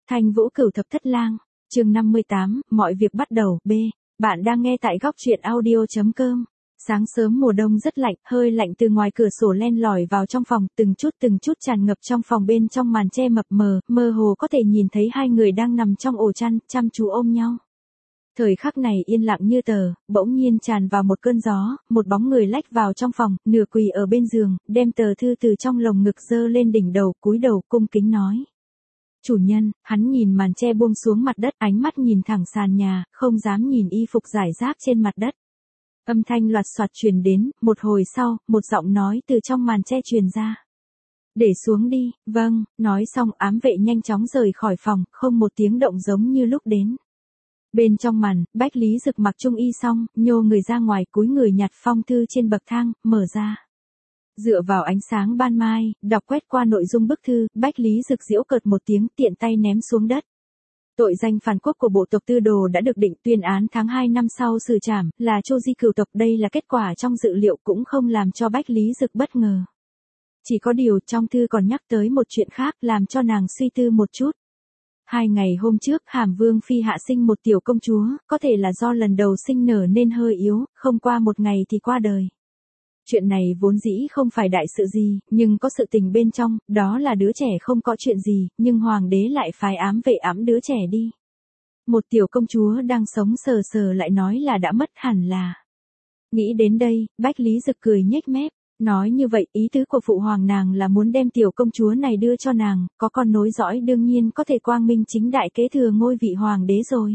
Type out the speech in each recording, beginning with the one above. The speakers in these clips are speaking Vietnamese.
Thanh Vũ Cửu Thập Thất Lang, chương 58, mọi việc bắt đầu, B. Bạn đang nghe tại góc truyện audio.com. Sáng sớm mùa đông rất lạnh, hơi lạnh từ ngoài cửa sổ len lỏi vào trong phòng, từng chút tràn ngập trong phòng. Bên trong màn che mập mờ, mơ hồ có thể nhìn thấy hai người đang nằm trong ổ chăn, chăm chú ôm nhau. Thời khắc này yên lặng như tờ, bỗng nhiên tràn vào một cơn gió, một bóng người lách vào trong phòng, nửa quỳ ở bên giường, đem tờ thư từ trong lồng ngực giơ lên đỉnh đầu, cúi đầu cung kính nói. Chủ nhân. Hắn nhìn màn che buông xuống mặt đất, ánh mắt nhìn thẳng sàn nhà, không dám nhìn y phục rải rác trên mặt đất. Âm thanh loạt soạt truyền đến, một hồi sau, một giọng nói từ trong màn che truyền ra. Để xuống đi. Vâng. Nói xong ám vệ nhanh chóng rời khỏi phòng, không một tiếng động giống như lúc đến. Bên trong màn, Bách Lý Dực mặc trung y xong, nhô người ra ngoài, cúi người nhặt phong thư trên bậc thang, mở ra. Dựa vào ánh sáng ban mai, đọc quét qua nội dung bức thư, Bách Lý Dực giễu cợt một tiếng, tiện tay ném xuống đất. Tội danh phản quốc của bộ tộc Tư Đồ đã được định, tuyên án tháng 2 năm sau xử trảm, là Chô Di cửu tộc. Đây là kết quả trong dự liệu, cũng không làm cho Bách Lý Dực bất ngờ. Chỉ có điều trong thư còn nhắc tới một chuyện khác, làm cho nàng suy tư một chút. 2 ngày hôm trước, Hàm Vương phi hạ sinh một tiểu công chúa, có thể là do lần đầu sinh nở nên hơi yếu, không qua một ngày thì qua đời. Chuyện này vốn dĩ không phải đại sự gì, nhưng có sự tình bên trong, đó là đứa trẻ không có chuyện gì, nhưng hoàng đế lại phái ám vệ ẵm đứa trẻ đi. Một tiểu công chúa đang sống sờ sờ lại nói là đã mất, hẳn là. Nghĩ đến đây, Bách Lý Dực cười nhếch mép, nói như vậy ý tứ của phụ hoàng nàng là muốn đem tiểu công chúa này đưa cho nàng, có con nối dõi đương nhiên có thể quang minh chính đại kế thừa ngôi vị hoàng đế rồi.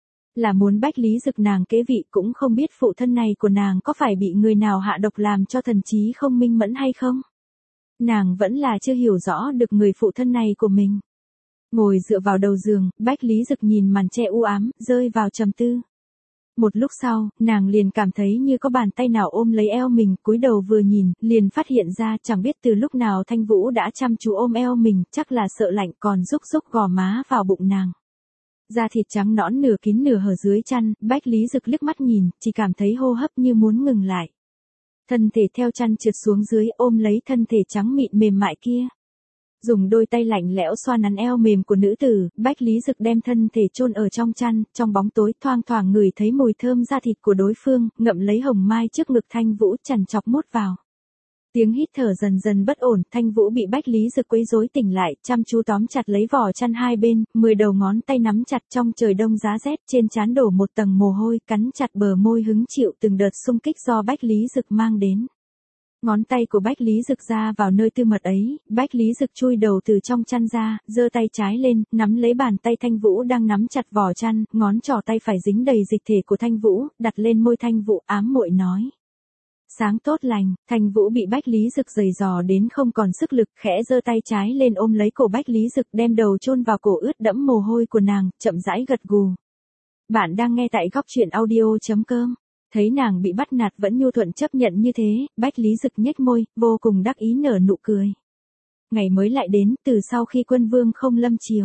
Là muốn Bách Lý Dực nàng kế vị, cũng không biết phụ thân này của nàng có phải bị người nào hạ độc làm cho thần trí không minh mẫn hay không. Nàng vẫn là chưa hiểu rõ được người phụ thân này của mình. Ngồi dựa vào đầu giường, Bách Lý Dực nhìn màn che u ám, rơi vào trầm tư. Một lúc sau, nàng liền cảm thấy như có bàn tay nào ôm lấy eo mình, cúi đầu vừa nhìn, liền phát hiện ra chẳng biết từ lúc nào Thanh Vũ đã chăm chú ôm eo mình, chắc là sợ lạnh, còn rúc gò má vào bụng nàng. Da thịt trắng nõn nửa kín nửa hở dưới chăn, Bách Lý Dực liếc mắt nhìn, chỉ cảm thấy hô hấp như muốn ngừng lại. Thân thể theo chăn trượt xuống dưới, ôm lấy thân thể trắng mịn mềm mại kia. Dùng đôi tay lạnh lẽo xoa nắn eo mềm của nữ tử, Bách Lý Dực đem thân thể chôn ở trong chăn, trong bóng tối thoang thoảng ngửi thấy mùi thơm da thịt của đối phương, ngậm lấy hồng mai trước ngực Thanh Vũ chằn chọc mút vào. Tiếng hít thở dần dần bất ổn, Thanh Vũ bị Bách Lý Dực quấy rối tỉnh lại, chăm chú tóm chặt lấy vỏ chăn hai bên, 10 đầu ngón tay nắm chặt. Trong trời đông giá rét, trên trán đổ một tầng mồ hôi, cắn chặt bờ môi hứng chịu từng đợt xung kích do Bách Lý Dực mang đến. Ngón tay của Bách Lý Dực ra vào nơi tư mật ấy, Bách Lý Dực chui đầu từ trong chăn ra, giơ tay trái lên, nắm lấy bàn tay Thanh Vũ đang nắm chặt vỏ chăn, ngón trỏ tay phải dính đầy dịch thể của Thanh Vũ, đặt lên môi Thanh Vũ, ám muội nói. Sáng tốt lành. Thanh Vũ bị Bách Lý Dực giày dò đến không còn sức lực, khẽ giơ tay trái lên ôm lấy cổ Bách Lý Dực, đem đầu chôn vào cổ ướt đẫm mồ hôi của nàng, chậm rãi gật gù. Bạn đang nghe tại góc truyện audio.com. Thấy nàng bị bắt nạt vẫn nhu thuận chấp nhận như thế, Bách Lý Dực nhếch môi, vô cùng đắc ý nở nụ cười. Ngày mới lại đến, từ sau khi quân vương không lâm triều.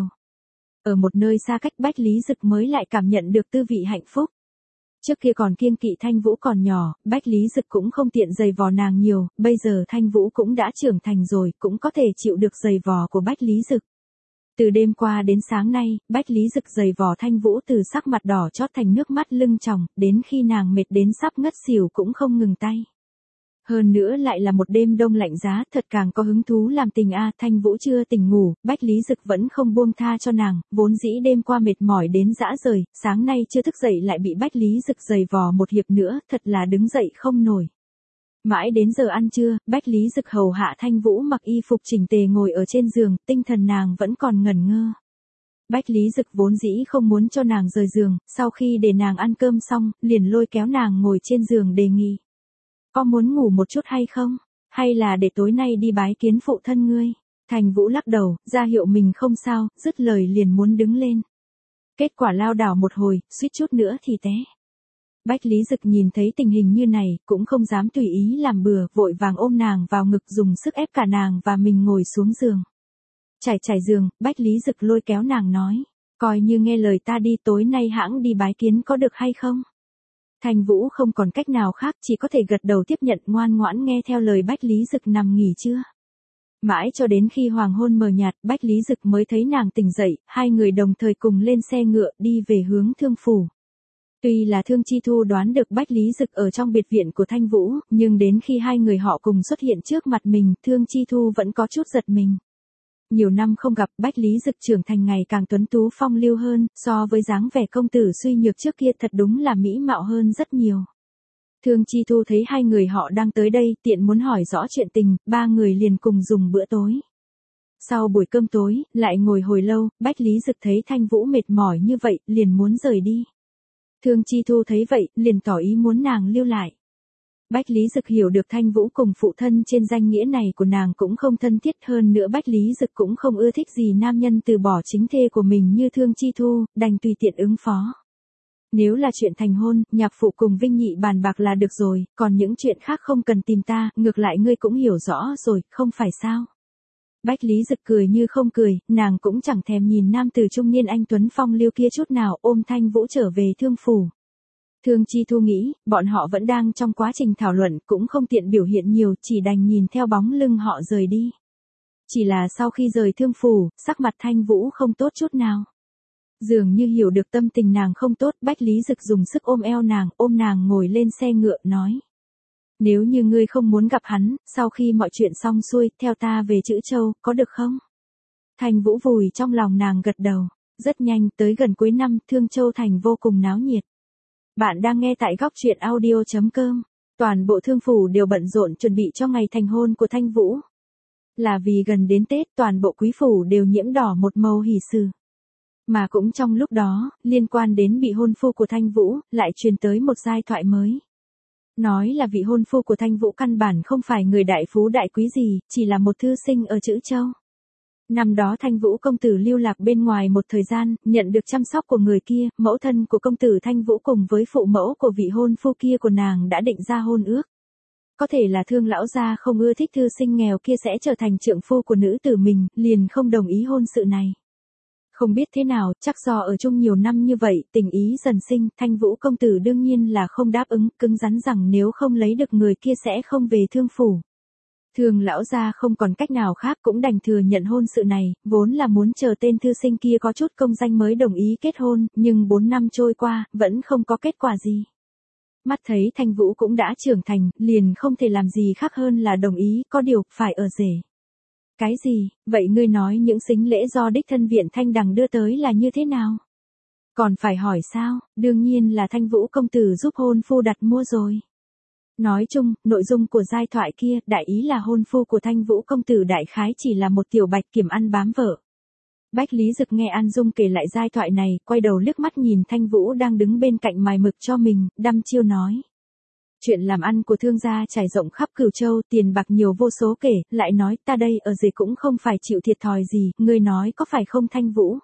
Ở một nơi xa cách, Bách Lý Dực mới lại cảm nhận được tư vị hạnh phúc. Trước kia còn kiêng kỵ Thanh Vũ còn nhỏ, Bách Lý Dực cũng không tiện giày vò nàng nhiều, bây giờ Thanh Vũ cũng đã trưởng thành rồi, cũng có thể chịu được giày vò của Bách Lý Dực. Từ đêm qua đến sáng nay, Bách Lý Dực giày vò Thanh Vũ từ sắc mặt đỏ chót thành nước mắt lưng tròng, đến khi nàng mệt đến sắp ngất xỉu cũng không ngừng tay. Hơn nữa lại là một đêm đông lạnh giá, thật càng có hứng thú làm tình Thanh Vũ chưa tỉnh ngủ, Bách Lý Dực vẫn không buông tha cho nàng, vốn dĩ đêm qua mệt mỏi đến rã rời, sáng nay chưa thức dậy lại bị Bách Lý Dực giày vò một hiệp nữa, thật là đứng dậy không nổi. Mãi đến giờ ăn trưa, Bách Lý Dực hầu hạ Thanh Vũ mặc y phục chỉnh tề ngồi ở trên giường, tinh thần nàng vẫn còn ngẩn ngơ. Bách Lý Dực vốn dĩ không muốn cho nàng rời giường, sau khi để nàng ăn cơm xong, liền lôi kéo nàng ngồi trên giường đề nghị. Có muốn ngủ một chút hay không? Hay là để tối nay đi bái kiến phụ thân ngươi? Thanh Vũ lắc đầu, ra hiệu mình không sao, dứt lời liền muốn đứng lên. Kết quả lao đảo một hồi, suýt chút nữa thì té. Bách Lý Dực nhìn thấy tình hình như này, cũng không dám tùy ý làm bừa, vội vàng ôm nàng vào ngực dùng sức ép cả nàng và mình ngồi xuống giường. Trải giường, Bách Lý Dực lôi kéo nàng nói, coi như nghe lời ta đi, tối nay hãng đi bái kiến có được hay không? Thanh Vũ không còn cách nào khác, chỉ có thể gật đầu tiếp nhận, ngoan ngoãn nghe theo lời Bách Lý Dực. Nằm nghỉ chưa? Mãi cho đến khi hoàng hôn mờ nhạt, Bách Lý Dực mới thấy nàng tỉnh dậy, hai người đồng thời cùng lên xe ngựa đi về hướng Thương phủ. Tuy là Thương Chi Thu đoán được Bách Lý Dực ở trong biệt viện của Thanh Vũ, nhưng đến khi hai người họ cùng xuất hiện trước mặt mình, Thương Chi Thu vẫn có chút giật mình. Nhiều năm không gặp, Bách Lý Dực trưởng thành ngày càng tuấn tú phong lưu hơn, so với dáng vẻ công tử suy nhược trước kia thật đúng là mỹ mạo hơn rất nhiều. Thương Chi Thu thấy hai người họ đang tới đây, tiện muốn hỏi rõ chuyện tình, ba người liền cùng dùng bữa tối. Sau buổi cơm tối, lại ngồi hồi lâu, Bách Lý Dực thấy Thanh Vũ mệt mỏi như vậy, liền muốn rời đi. Thương Chi Thu thấy vậy, liền tỏ ý muốn nàng lưu lại. Bách Lý Dực hiểu được Thanh Vũ cùng phụ thân trên danh nghĩa này của nàng cũng không thân thiết, hơn nữa Bách Lý Dực cũng không ưa thích gì nam nhân từ bỏ chính thê của mình như Thương Chi Thu, đành tùy tiện ứng phó. Nếu là chuyện thành hôn, nhạc phụ cùng Vinh Nhị bàn bạc là được rồi, còn những chuyện khác không cần tìm ta, ngược lại ngươi cũng hiểu rõ rồi, không phải sao? Bách Lý Dực cười như không cười, nàng cũng chẳng thèm nhìn nam tử trung niên anh tuấn phong lưu kia chút nào, ôm Thanh Vũ trở về Thương phủ. Thương Chi Thu nghĩ, bọn họ vẫn đang trong quá trình thảo luận, cũng không tiện biểu hiện nhiều, chỉ đành nhìn theo bóng lưng họ rời đi. Chỉ là sau khi rời Thương phủ, sắc mặt Thanh Vũ không tốt chút nào. Dường như hiểu được tâm tình nàng không tốt, Bách Lý Dực dùng sức ôm eo nàng, ôm nàng ngồi lên xe ngựa, nói. Nếu như ngươi không muốn gặp hắn, sau khi mọi chuyện xong xuôi, theo ta về Trữ Châu, có được không? Thanh Vũ vùi trong lòng nàng gật đầu. Rất nhanh, tới gần cuối năm, Thương Châu thành vô cùng náo nhiệt. Bạn đang nghe tại góc truyện audio.com. Toàn bộ thương phủ đều bận rộn chuẩn bị cho ngày thành hôn của Thanh Vũ. Là vì gần đến Tết, toàn bộ quý phủ đều nhiễm đỏ một màu hỷ sự. Mà cũng trong lúc đó, liên quan đến vị hôn phu của Thanh Vũ, lại truyền tới một giai thoại mới. Nói là vị hôn phu của Thanh Vũ căn bản không phải người đại phú đại quý gì, chỉ là một thư sinh ở Trữ Châu. Năm đó Thanh Vũ công tử lưu lạc bên ngoài một thời gian, nhận được chăm sóc của người kia, mẫu thân của công tử Thanh Vũ cùng với phụ mẫu của vị hôn phu kia của nàng đã định ra hôn ước. Có thể là Thương lão gia không ưa thích thư sinh nghèo kia sẽ trở thành trượng phu của nữ tử mình, liền không đồng ý hôn sự này. Không biết thế nào, chắc do ở chung nhiều năm như vậy, tình ý dần sinh, Thanh Vũ công tử đương nhiên là không đáp ứng, cứng rắn rằng nếu không lấy được người kia sẽ không về Thương phủ. Thương lão gia không còn cách nào khác cũng đành thừa nhận hôn sự này, vốn là muốn chờ tên thư sinh kia có chút công danh mới đồng ý kết hôn, nhưng 4 năm trôi qua, vẫn không có kết quả gì. Mắt thấy Thanh Vũ cũng đã trưởng thành, liền không thể làm gì khác hơn là đồng ý, có điều, phải ở rể. Cái gì, vậy ngươi nói những sính lễ do đích thân viện Thanh Đằng đưa tới là như thế nào? Còn phải hỏi sao, đương nhiên là Thanh Vũ công tử giúp hôn phu đặt mua rồi. Nói chung, nội dung của giai thoại kia, đại ý là hôn phu của Thanh Vũ công tử đại khái chỉ là một tiểu bạch kiểm ăn bám vợ. Bách Lý Dực nghe An Dung kể lại giai thoại này, quay đầu liếc mắt nhìn Thanh Vũ đang đứng bên cạnh mài mực cho mình, đăm chiêu nói. Chuyện làm ăn của thương gia trải rộng khắp Cửu Châu, tiền bạc nhiều vô số kể, lại nói ta đây ở rể cũng không phải chịu thiệt thòi gì, ngươi nói có phải không Thanh Vũ?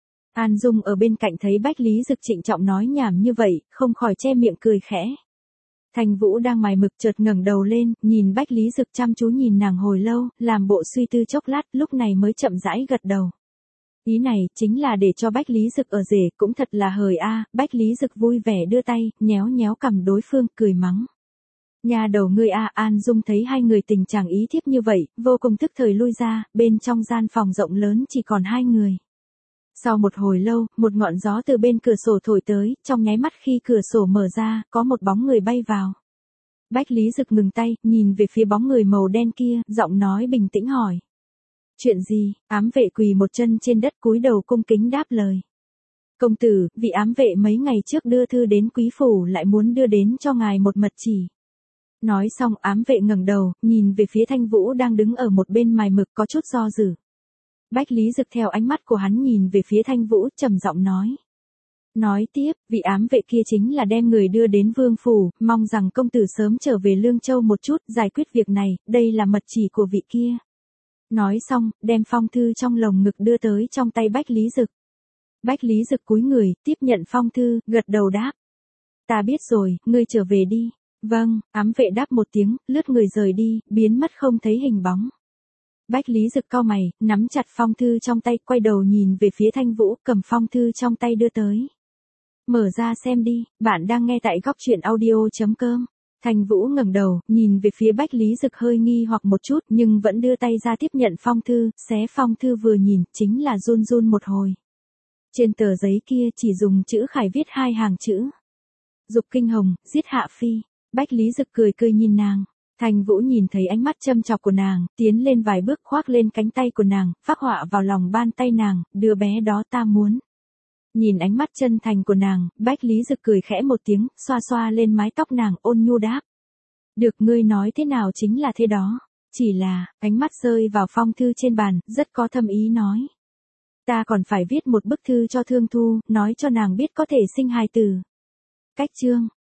An Dung ở bên cạnh thấy Bách Lý Dực trịnh trọng nói nhảm như vậy, không khỏi che miệng cười khẽ. Thanh Vũ đang mài mực chợt ngẩng đầu lên, nhìn Bách Lý Dực chăm chú nhìn nàng hồi lâu, làm bộ suy tư chốc lát, lúc này mới chậm rãi gật đầu. Ý này, chính là để cho Bách Lý Dực ở rể, cũng thật là hời a. Bách Lý Dực vui vẻ đưa tay, nhéo nhéo cằm đối phương, cười mắng. Nhà đầu ngươi a. An Dung thấy hai người tình trạng ý thiếp như vậy, vô cùng tức thời lui ra, bên trong gian phòng rộng lớn chỉ còn hai người. Sau một hồi lâu, một ngọn gió từ bên cửa sổ thổi tới, trong nháy mắt khi cửa sổ mở ra, có một bóng người bay vào. Bách Lý Dực ngừng tay, nhìn về phía bóng người màu đen kia, giọng nói bình tĩnh hỏi. Chuyện gì? Ám vệ quỳ một chân trên đất cúi đầu cung kính đáp lời. Công tử, vị ám vệ mấy ngày trước đưa thư đến quý phủ lại muốn đưa đến cho ngài một mật chỉ. Nói xong ám vệ ngẩng đầu, nhìn về phía Thanh Vũ đang đứng ở một bên mài mực có chút do dự. Bách Lý Dực theo ánh mắt của hắn nhìn về phía Thanh Vũ, trầm giọng nói. Nói tiếp, vị ám vệ kia chính là đem người đưa đến vương phủ, mong rằng công tử sớm trở về Lương Châu một chút, giải quyết việc này, đây là mật chỉ của vị kia. Nói xong, đem phong thư trong lồng ngực đưa tới trong tay Bách Lý Dực. Bách Lý Dực cúi người, tiếp nhận phong thư, gật đầu đáp. Ta biết rồi, ngươi trở về đi. Vâng, ám vệ đáp một tiếng, lướt người rời đi, biến mất không thấy hình bóng. Bách Lý Dực cau mày, nắm chặt phong thư trong tay, quay đầu nhìn về phía Thanh Vũ, cầm phong thư trong tay đưa tới. Mở ra xem đi, bạn đang nghe tại góc truyện audio.com. Thành Vũ ngẩng đầu, nhìn về phía Bách Lý Dực hơi nghi hoặc một chút nhưng vẫn đưa tay ra tiếp nhận phong thư, xé phong thư vừa nhìn, chính là run run một hồi. Trên tờ giấy kia chỉ dùng chữ khải viết 2 hàng chữ. Dục kinh hồng, giết Hạ Phi. Bách Lý Dực cười cười nhìn nàng. Thành Vũ nhìn thấy ánh mắt châm chọc của nàng, tiến lên vài bước khoác lên cánh tay của nàng, phác họa vào lòng bàn tay nàng, đứa bé đó ta muốn. Nhìn ánh mắt chân thành của nàng, Bách Lý Dực cười khẽ một tiếng, xoa xoa lên mái tóc nàng, ôn nhu đáp. Được, ngươi nói thế nào chính là thế đó. Chỉ là, ánh mắt rơi vào phong thư trên bàn, rất có thâm ý nói. Ta còn phải viết một bức thư cho Thương Thu, nói cho nàng biết có thể sinh hài tử. Cách chương